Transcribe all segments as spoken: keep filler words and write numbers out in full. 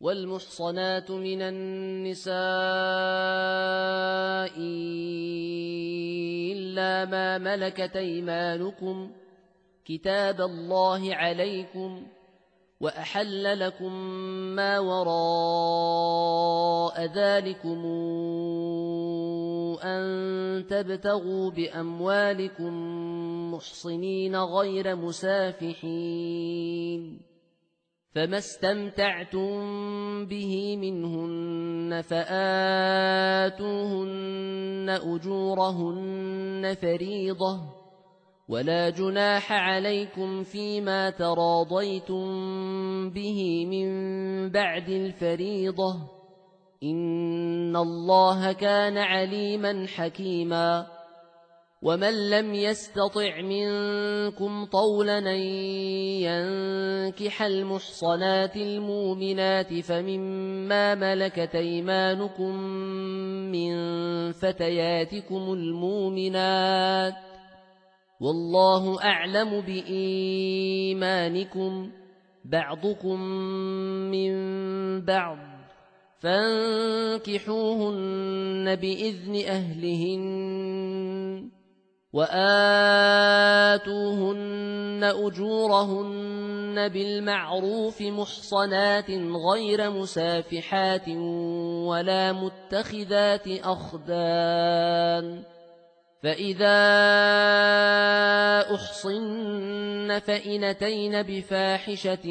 والمحصنات من النساء إلا ما ملكت أيمانكم كتاب الله عليكم، وأحل لكم ما وراء ذلكم أن تبتغوا بأموالكم محصنين غير مسافحين، فما استمتعتم به منهن فآتوهن أجورهن فريضة، ولا جناح عليكم فيما تراضيتم به من بعد الفريضة، إن الله كان عليما حكيما. ومن لم يستطع منكم طولا أن ينكح المحصنات المؤمنات فمما ملكت أيمانكم من فتياتكم المؤمنات، والله أعلم بإيمانكم، بعضكم من بعض، فانكحوهن بإذن أهلهن، وآتوهن أجورهن بالمعروف محصنات غير مسافحات ولا متخذات أخدان، فإذا أحصن فإن أتين بفاحشة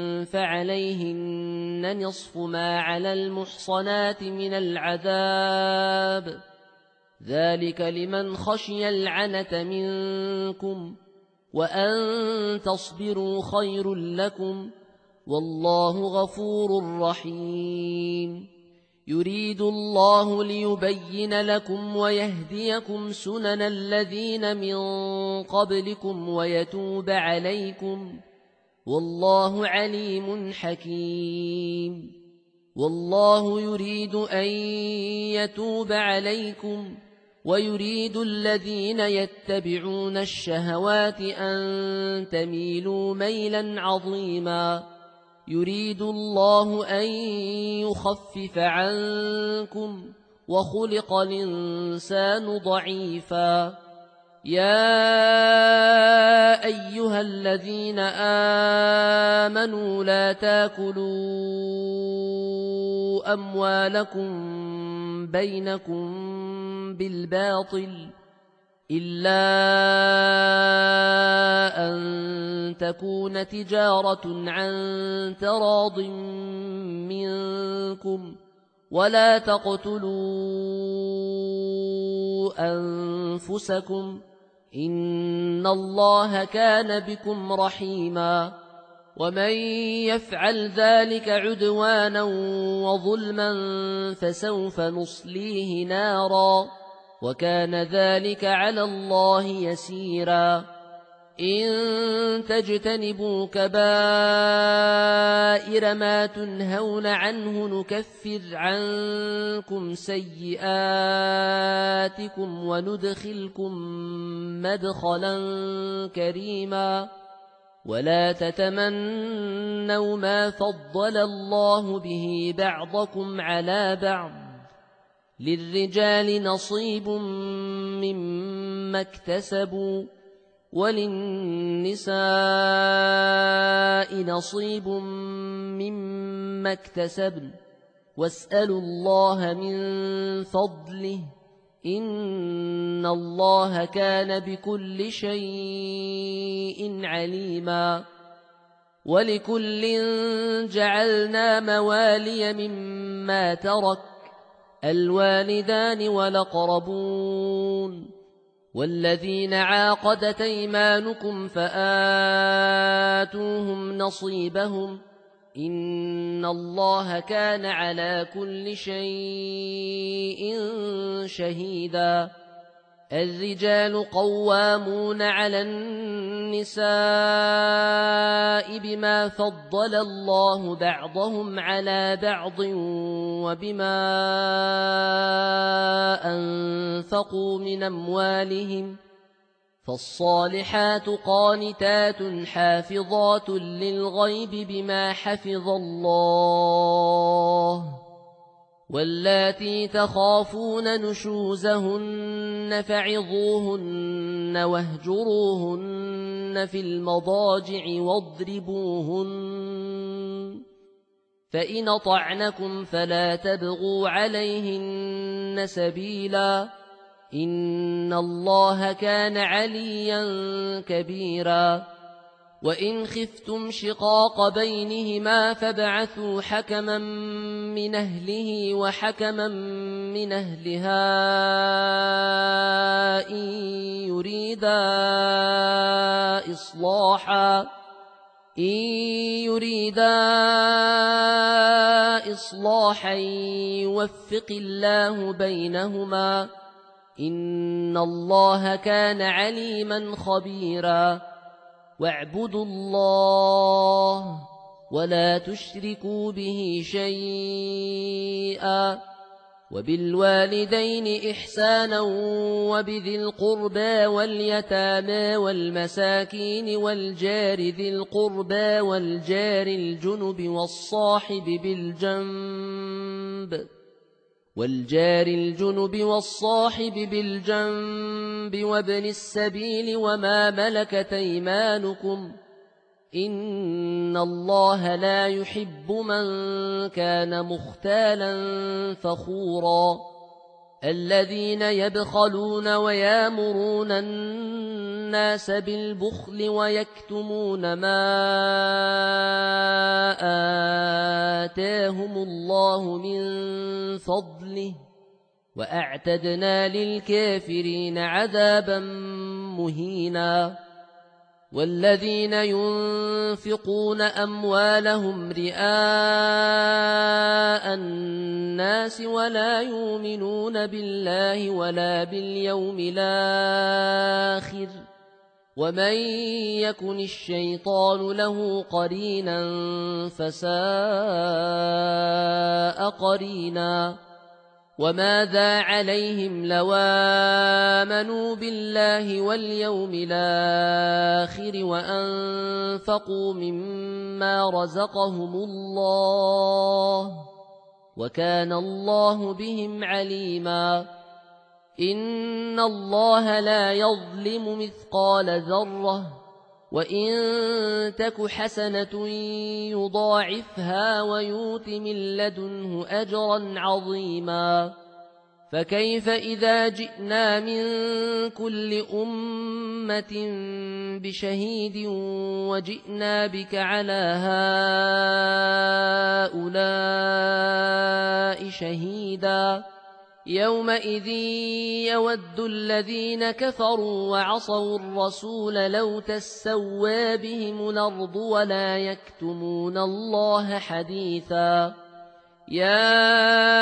فعليهن نصف ما على المحصنات من العذاب، ذلك لمن خشي العنة منكم، وأن تصبروا خير لكم، والله غفور رحيم. يريد الله ليبين لكم ويهديكم سنن الذين من قبلكم ويتوب عليكم، والله عليم حكيم. والله يريد أن يتوب عليكم، ويريد الذين يتبعون الشهوات أن تميلوا ميلا عظيما. يريد الله أن يخفف عنكم، وخلق الإنسان ضعيفا. يا أيها الذين آمنوا لا تاكلوا أموالكم بينكم بالباطل إلا أن تكون تجارة عن تراض منكم، ولا تقتلوا أنفسكم، إن الله كان بكم رحيما. ومن يفعل ذلك عدوانا وظلما فسوف نصليه نارا، وكان ذلك على الله يسيرا. إن تجتنبوا كبائر ما تنهون عنه نكفر عنكم سيئاتكم وندخلكم مدخلا كريما. ولا تتمنوا ما فضل الله به بعضكم على بعض، للرجال نصيب مما اكتسبوا، وللنساء نصيب مما اكتسبن، واسألوا الله من فضله، إن الله كان بكل شيء عليما. ولكل جعلنا موالي مما ترك الوالدان والأقربون، والذين عاقدت أيمانكم فآتوهم نصيبهم، إن الله كان على كل شيء شهيدا. الرجال قوامون على النساء بما فضل الله بعضهم على بعض وبما أنفقوا من أموالهم، فالصالحات قانتات حافظات للغيب بما حفظ الله واللاتي تخافون نشوزهن فعظوهن واهجروهن في المضاجع واضربوهن فإن أطعنكم فلا تبغوا عليهن سبيلا إن الله كان عليا كبيرا وإن خفتم شقاق بينهما فابعثوا حكما من أهله وحكما من أهلها إن يريدا إصلاحا إن يريدا إصلاحا يوفق الله بينهما إن الله كان عليما خبيرا واعبدوا الله ولا تشركوا به شيئا وبالوالدين إحسانا وبذي القربى واليتامى والمساكين والجار ذي القربى والجار الجنب والصاحب بالجنب والجار الجنب والصاحب بالجنب وابن السبيل وما ملكت أيمانكم إن الله لا يحب من كان مختالا فخورا الذين يبخلون ويامرون الناس بالبخل ويكتمون ما آتاهم الله من فضله وأعتدنا للكافرين عذابا مهينا والذين ينفقون أموالهم رئاء الناس ولا يؤمنون بالله ولا باليوم الآخر ومن يكن الشيطان له قرينا فساء قرينا وماذا عليهم لو آمنوا بالله واليوم الآخر وأنفقوا مما رزقهم الله وكان الله بهم عليما إن الله لا يظلم مثقال ذرة وإن تك حسنة يضاعفها ويؤت من لدنه أجرا عظيما فكيف إذا جئنا من كل أمة بشهيد وجئنا بك على هؤلاء شهيدا يومئذ يود الذين كفروا وعصوا الرسول لو تسوى بهم الأرض ولا يكتمون الله حديثا يا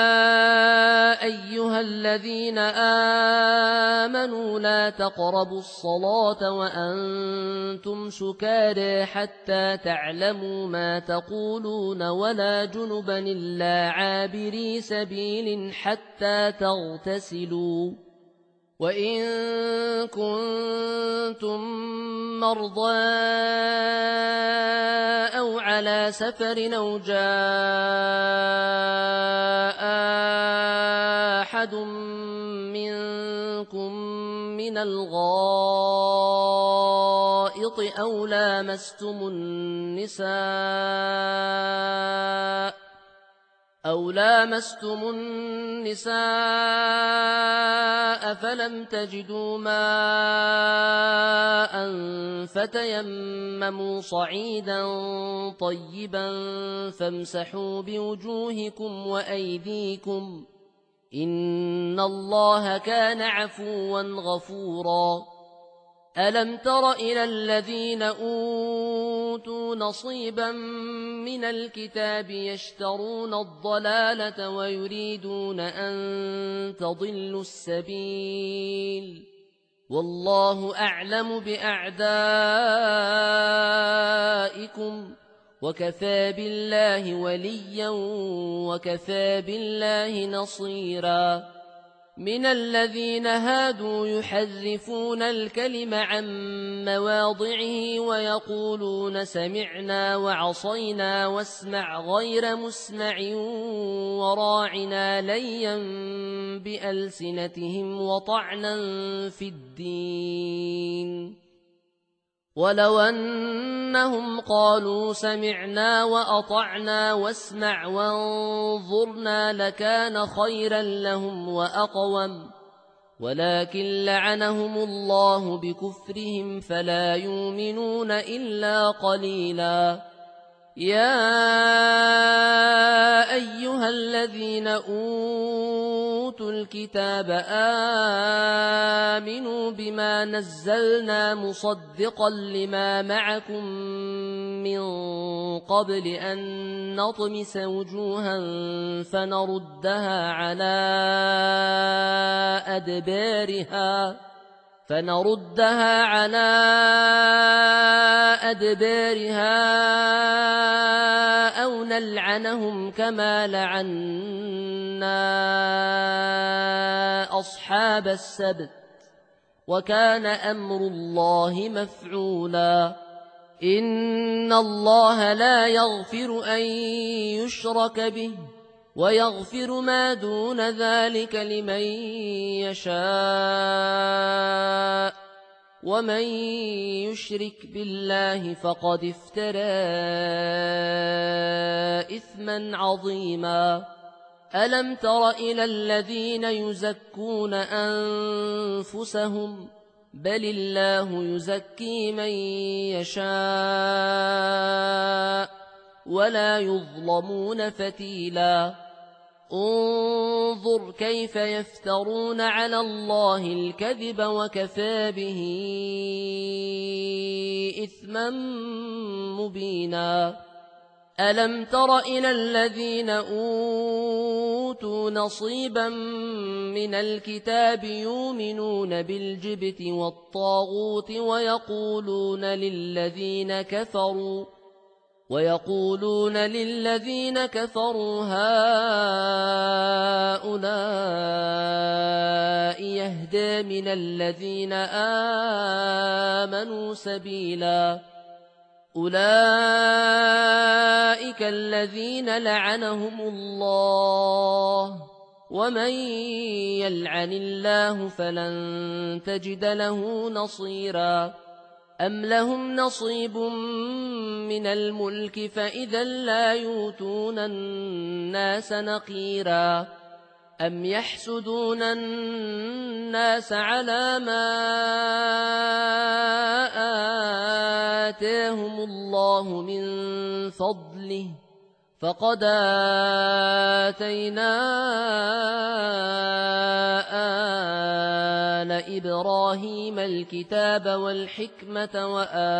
أيها الذين آمنوا لا تقربوا الصلاة وأنتم سكارى حتى تعلموا ما تقولون ولا جنبا إلا عابري سبيل حتى تغتسلوا وإن كنتم مرضى أو على سفر أو جاء أحد منكم من الغائط أو لامستم النساء أو لامستم النساء فلم تجدوا ماء فتيمموا صعيدا طيبا فامسحوا بوجوهكم وأيديكم إن الله كان عفوا غفورا ألم تر إلى الذين أوتوا نصيبا من الكتاب يشترون الضلالة ويريدون أن تضلوا السبيل والله أعلم بأعدائكم وكفى بالله وليا وكفى بالله نصيرا من الذين هادوا يحرفون الكلم عن مواضعه ويقولون سمعنا وعصينا واسمع غير مسمع وراعنا ليا بألسنتهم وطعنا في الدين ولو أنهم قالوا سمعنا وأطعنا واسمع وانظرنا لكان خيرا لهم وأقوم ولكن لعنهم الله بكفرهم فلا يؤمنون إلا قليلا يا أيها الذين أوتوا الكتاب آمنوا بما نزلنا مصدقا لما معكم من قبل أن نطمس وجوها فنردها على أدبارها فنردها على أدبارها أو نلعنهم كما لعنا أصحاب السبت وكان أمر الله مفعولا إن الله لا يغفر أن يشرك به ويغفر ما دون ذلك لمن يشاء ومن يشرك بالله فقد افترى إثما عظيما ألم تر إلى الذين يزكون أنفسهم بل الله يزكي من يشاء ولا يظلمون فتيلا انظر كيف يفترون على الله الكذب وكفى به إثما مبينا ألم تر إلى الذين أوتوا نصيبا من الكتاب يؤمنون بالجبت والطاغوت ويقولون للذين كفروا ويقولون للذين كفروا هؤلاء يهدى من الذين آمنوا سبيلا أولئك الذين لعنهم الله ومن يلعن الله فلن تجد له نصيرا أم لهم نصيب من الملك فإذا لا يؤتون الناس نقيرا أم يحسدون الناس على ما آتاهم الله من فضله فقد آتينا آل إبراهيم الكتاب والحكمة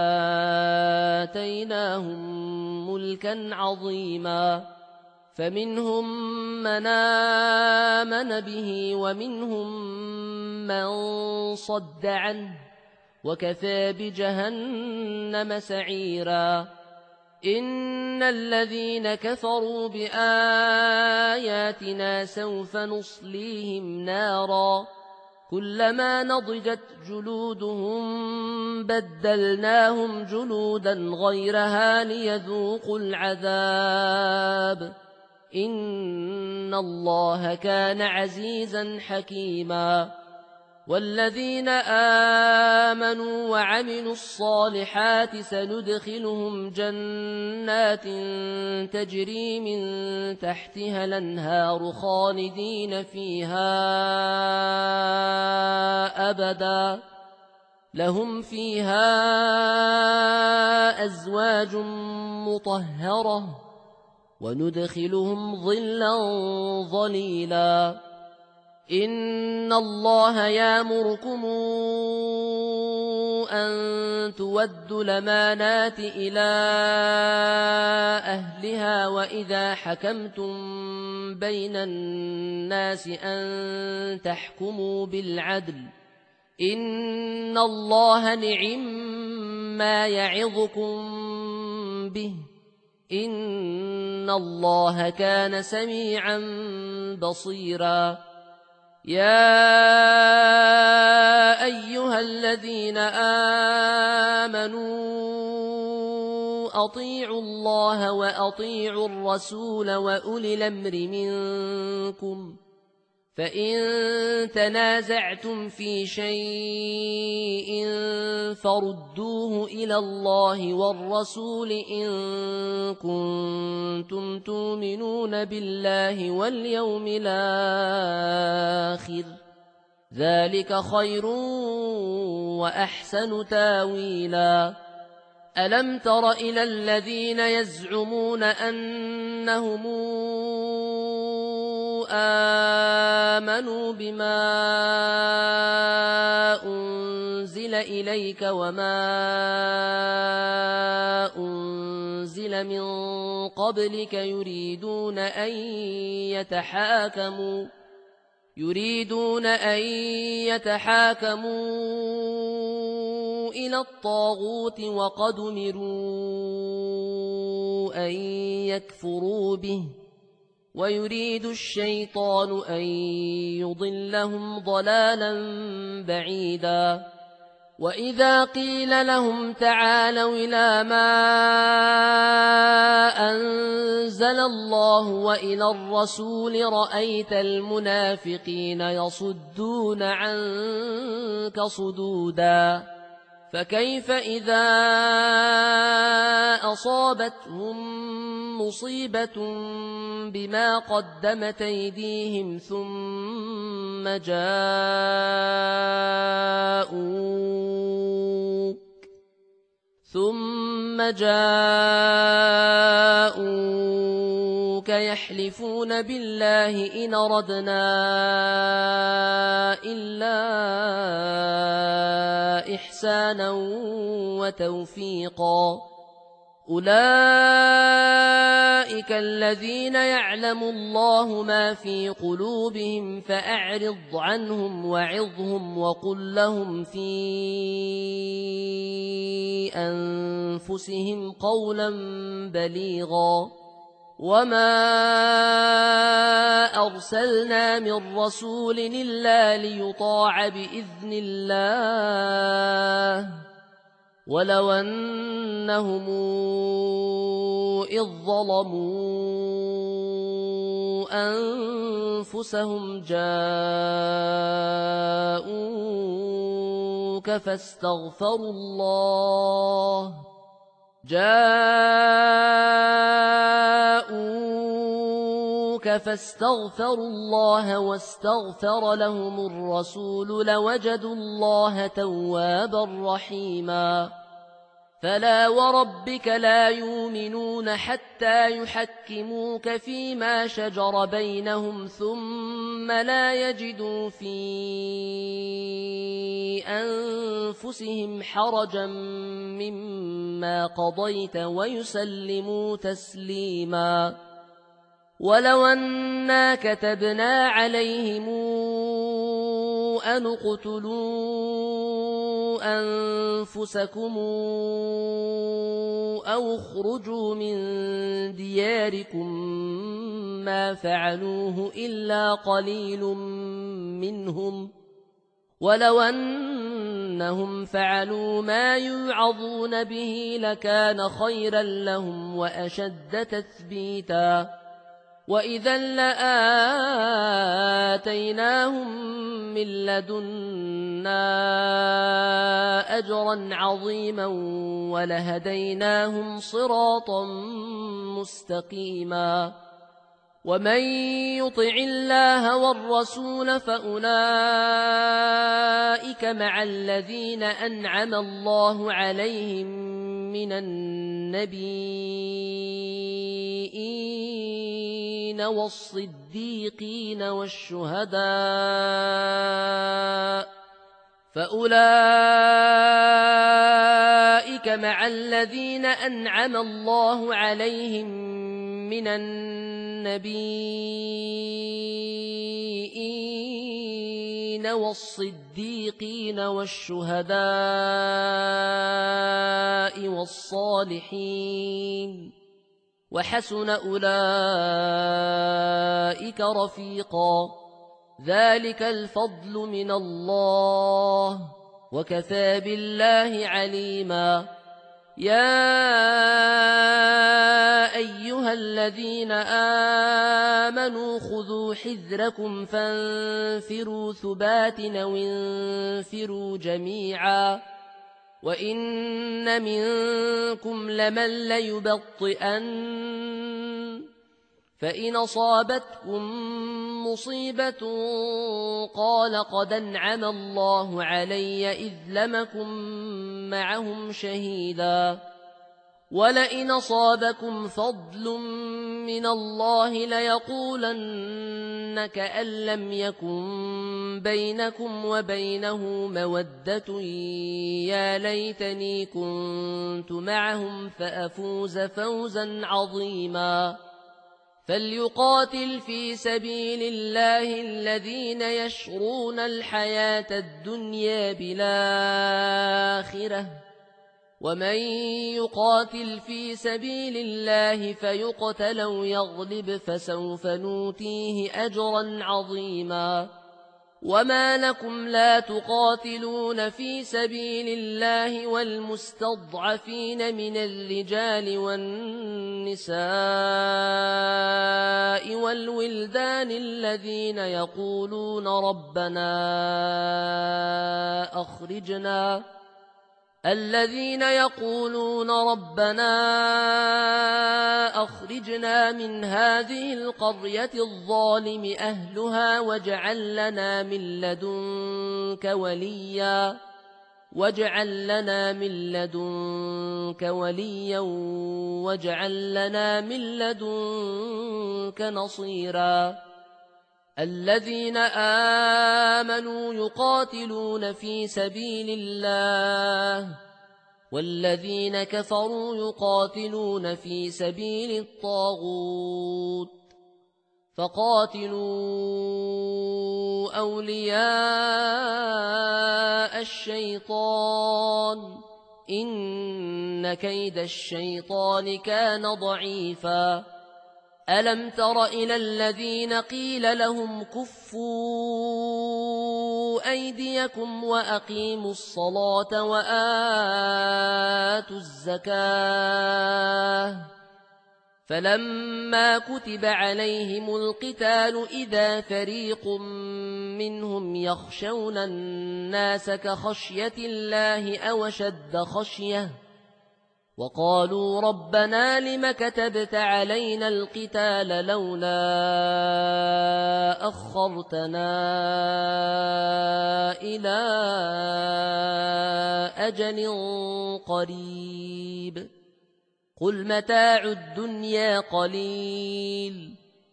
وآتيناهم ملكا عظيما فمنهم من آمن به ومنهم من صد عنه وكفى بجهنم سعيرا إن الذين كفروا بآياتنا سوف نصليهم نارا كلما نضجت جلودهم بدلناهم جلودا غيرها ليذوقوا العذاب إن الله كان عزيزا حكيما والذين آمنوا وعملوا الصالحات سندخلهم جنات تجري من تحتها الأنهار خالدين فيها أبدا لهم فيها أزواج مطهرة وندخلهم ظلا ظليلا إن الله يأمركم أن تودوا الأمانات إلى أهلها وإذا حكمتم بين الناس أن تحكموا بالعدل إن الله نعم ما يعظكم به إن الله كان سميعا بصيرا يا أيها الذين آمنوا أطيعوا الله وأطيعوا الرسول وأولي الأمر منكم فإن تنازعتم في شيء فردوه إلى الله والرسول إن كنتم تؤمنون بالله واليوم الآخر ذلك خير وأحسن تاويلا ألم تر إلى الذين يزعمون أنهم آمنوا بما أنزل إليك وما أنزل من قبلك يريدون أن يتحاكموا يريدون أن يتحاكموا إلى الطاغوت وقد أمروا أن يكفروا به ويريد الشيطان أن يضلهم ضلالا بعيدا وإذا قيل لهم تعالوا إلى ما أنزل الله وإلى الرسول رأيت المنافقين يصدون عنك صدودا فكيف إذا أصابتهم مصيبة بما قدمت أيديهم ثم جاءوك ثم جاءوك يحلفون بالله إن أردنا إلا إحسانا وتوفيقا أولئك الذين يعلم الله ما في قلوبهم فأعرض عنهم وعظهم وقل لهم في أنفسهم قولا بليغا وما أرسلنا من رسول إلا ليطاع بإذن الله ولو أنهم إذ ظلموا أنفسهم جاءوك فاستغفروا الله جاءوك فاستغفروا الله واستغفر لهم الرسول لوجدوا الله توابا رحيما فلا وربك لا يؤمنون حتى يحكموك فيما شجر بينهم ثم لا يجدوا في أنفسهم حرجا مما قضيت ويسلموا تسليما ولو أنا كتبنا عليهم أن اقتلوا أنفسكم أو اخرجوا من دياركم ما فعلوه إلا قليل منهم ولو أنهم فعلوا ما يوعظون به لكان خيرا لهم وأشد تثبيتا وإذا لآتيناهم من لدنا أجرا عظيما ولهديناهم صراطا مستقيما ومن يطع الله والرسول فأولئك مع الذين أنعم الله عليهم من النبيين والصديقين والشهداء فأولئك مع الذين أنعم الله عليهم من النبيين والصديقين والشهداء والصالحين وحسن أولئك رفيقا ذلك الفضل من الله وكفى بالله عليما يا أيها الذين آمنوا خذوا حذركم فانفروا ثبات أو انفروا جميعا وإن منكم لمن ليبطئن فإن أصابتكم مصيبة قال قد أنعم الله علي إذ لم أكن معهم شهيدا ولئن أصابكم فضل من الله ليقولن كأن لم يكن بينكم وبينه مودة يا ليتني كنت معهم فأفوز فوزا عظيما فليقاتل في سبيل الله الذين يشرون الحياة الدنيا بالآخرة ومن يقاتل في سبيل الله فيقتل أو يغلب فسوف نوتيه أجرا عظيما وما لكم لا تقاتلون في سبيل الله والمستضعفين من الرجال والنساء والولدان الذين يقولون ربنا أخرجنا الذين يقولون ربنا أخرجنا من هذه القرية الظالم أهلها واجعل لنا من لدنك وليا واجعل لنا من لدنك وليا واجعل لنا من لدنك نصيرا الذين آمنوا يقاتلون في سبيل الله والذين كفروا يقاتلون في سبيل الطاغوت فقاتلوا أولياء الشيطان إن كيد الشيطان كان ضعيفا ألم تر إلى الذين قيل لهم كفوا أيديكم وأقيموا الصلاة وآتوا الزكاة فلما كتب عليهم القتال إذا فريق منهم يخشون الناس كخشية الله أو شد خشية وقالوا ربنا لم كتبت علينا القتال لولا أخرتنا إلى أجل قريب قل متاع الدنيا قليل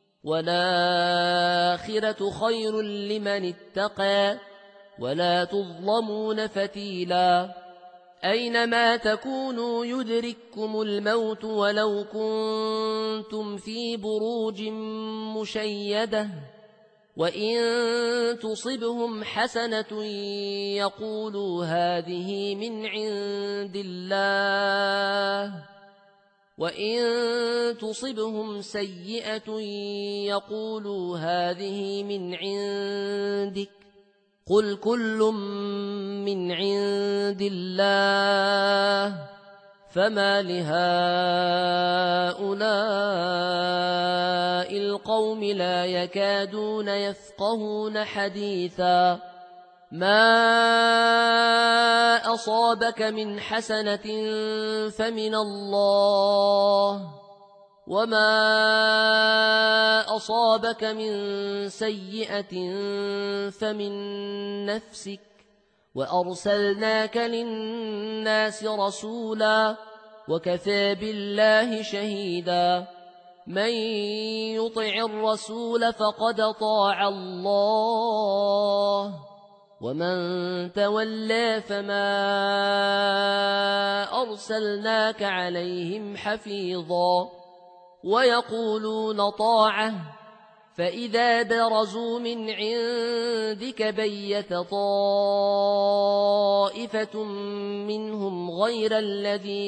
والآخرة خير لمن اتقى ولا تظلمون فتيلا أينما تكونوا يدرككم الموت ولو كنتم في بروج مشيدة وإن تصبهم حسنة يقولوا هذه من عند الله وإن تصبهم سيئة يقولوا هذه من عندك قل كل من عند الله فما لهؤلاء القوم لا يكادون يفقهون حديثا ما أصابك من حسنة فمن الله وما أصابك من سيئة فمن نفسك وأرسلناك للناس رسولا وكفى بالله شهيدا من يطع الرسول فقد طاع الله ومن تولى فما أرسلناك عليهم حفيظا ويقولون طاعة فإذا برزوا من عندك بيت طائفة منهم غير الذي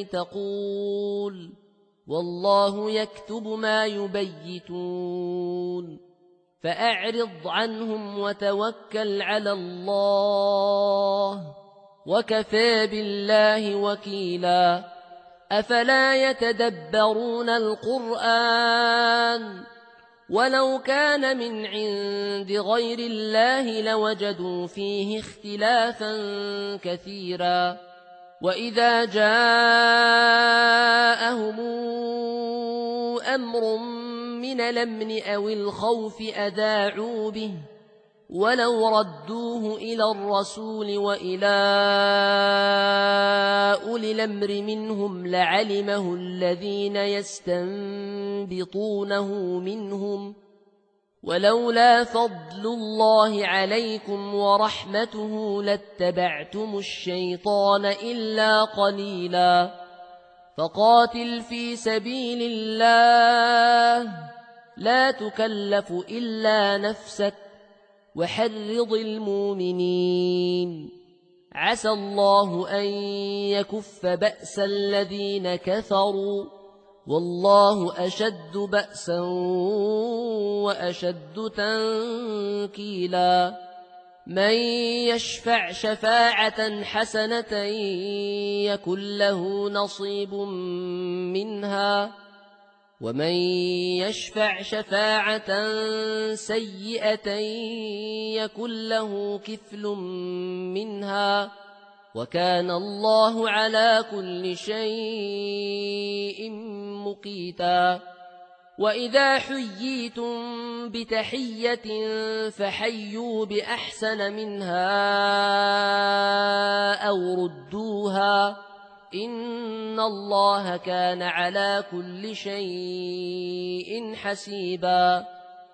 تقول والله يكتب ما يبيتون فأعرض عنهم وتوكل على الله وكفى بالله وكيلا أفلا يتدبرون القرآن ولو كان من عند غير الله لوجدوا فيه اختلافا كثيرا وإذا جاءهم أمر من الأمن أو الخوف أذاعوا به ولو ردوه إلى الرسول وإلى أولي الأمر منهم لعلمه الذين يستنبطونه منهم ولولا فضل الله عليكم ورحمته لاتبعتم الشيطان إلا قليلا فقاتل في سبيل الله لا تكلف إلا نفسك وحرض المؤمنين عسى الله أن يكف بأس الذين كفروا والله أشد بأسا وأشد تنكيلا من يشفع شفاعة حسنة يكن له نصيب منها ومن يشفع شفاعة سيئة يكن له كفل منها وكان الله على كل شيء مقيتا وإذا حييتم بتحية فحيوا بأحسن منها أو ردوها إن الله كان على كل شيء حسيبا